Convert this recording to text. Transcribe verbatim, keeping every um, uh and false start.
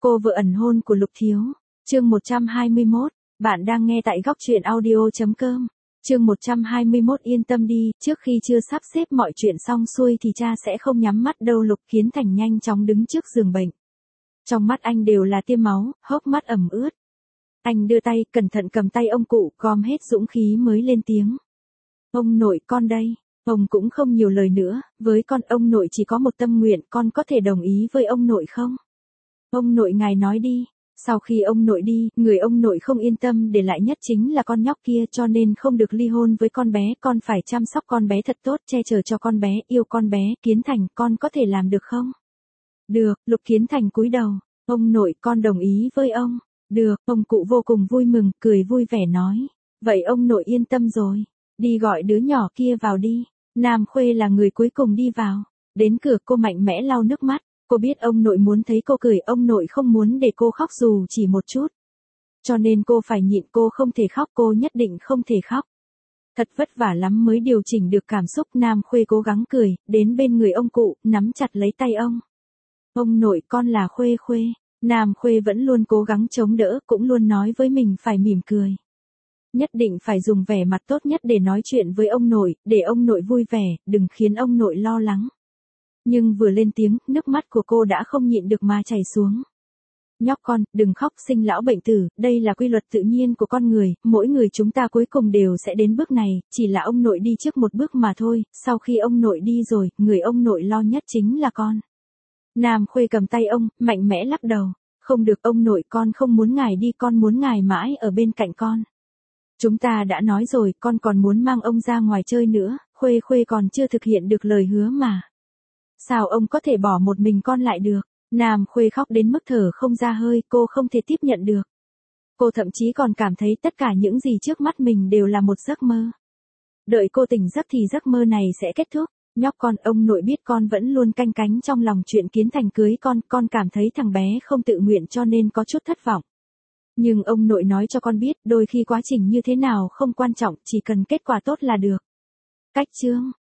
Cô vợ ẩn hôn của Lục Thiếu. Chương một trăm hai mươi mốt. Bạn đang nghe tại góc truyện audio chấm com. Chương một trăm hai mươi mốt yên tâm đi, trước khi chưa sắp xếp mọi chuyện xong xuôi thì cha sẽ không nhắm mắt đâu. Lục Kiến Thành nhanh chóng đứng trước giường bệnh. Trong mắt anh đều là tia máu, hốc mắt ẩm ướt. Anh đưa tay, cẩn thận cầm tay ông cụ, gom hết dũng khí mới lên tiếng. Ông nội, con đây. Ông cũng không nhiều lời nữa, với con ông nội chỉ có một tâm nguyện, con có thể đồng ý với ông nội không? Ông nội ngài nói đi. Sau khi ông nội đi, người ông nội không yên tâm để lại nhất chính là con nhóc kia, cho nên không được ly hôn với con bé, con phải chăm sóc con bé thật tốt, che chở cho con bé, yêu con bé. Kiến Thành, con có thể làm được không? Được. Lục Kiến Thành cúi đầu. Ông nội, con đồng ý với ông. Được. Ông cụ vô cùng vui mừng, cười vui vẻ nói. Vậy ông nội yên tâm rồi. Đi gọi đứa nhỏ kia vào đi. Nam Khuê là người cuối cùng đi vào. Đến cửa cô mạnh mẽ lau nước mắt. Cô biết ông nội muốn thấy cô cười, ông nội không muốn để cô khóc dù chỉ một chút. Cho nên cô phải nhịn, cô không thể khóc, cô nhất định không thể khóc. Thật vất vả lắm mới điều chỉnh được cảm xúc. Nam Khuê cố gắng cười, đến bên người ông cụ, nắm chặt lấy tay ông. Ông nội, con là Khuê Khuê. Nam Khuê vẫn luôn cố gắng chống đỡ, cũng luôn nói với mình phải mỉm cười. Nhất định phải dùng vẻ mặt tốt nhất để nói chuyện với ông nội, để ông nội vui vẻ, đừng khiến ông nội lo lắng. Nhưng vừa lên tiếng, nước mắt của cô đã không nhịn được mà chảy xuống. Nhóc con, đừng khóc, sinh lão bệnh tử, đây là quy luật tự nhiên của con người, mỗi người chúng ta cuối cùng đều sẽ đến bước này, chỉ là ông nội đi trước một bước mà thôi, sau khi ông nội đi rồi, người ông nội lo nhất chính là con. Nam Khuê cầm tay ông, mạnh mẽ lắc đầu. Không được ông nội, con không muốn ngài đi, con muốn ngài mãi ở bên cạnh con. Chúng ta đã nói rồi, con còn muốn mang ông ra ngoài chơi nữa, Khuê Khuê còn chưa thực hiện được lời hứa mà. Sao ông có thể bỏ một mình con lại được? Nam Khuê khóc đến mức thở không ra hơi, cô không thể tiếp nhận được. Cô thậm chí còn cảm thấy tất cả những gì trước mắt mình đều là một giấc mơ. Đợi cô tỉnh giấc thì giấc mơ này sẽ kết thúc. Nhóc con, ông nội biết con vẫn luôn canh cánh trong lòng chuyện Kiến Thành cưới con, con cảm thấy thằng bé không tự nguyện cho nên có chút thất vọng. Nhưng ông nội nói cho con biết, đôi khi quá trình như thế nào không quan trọng, chỉ cần kết quả tốt là được. Cách chương.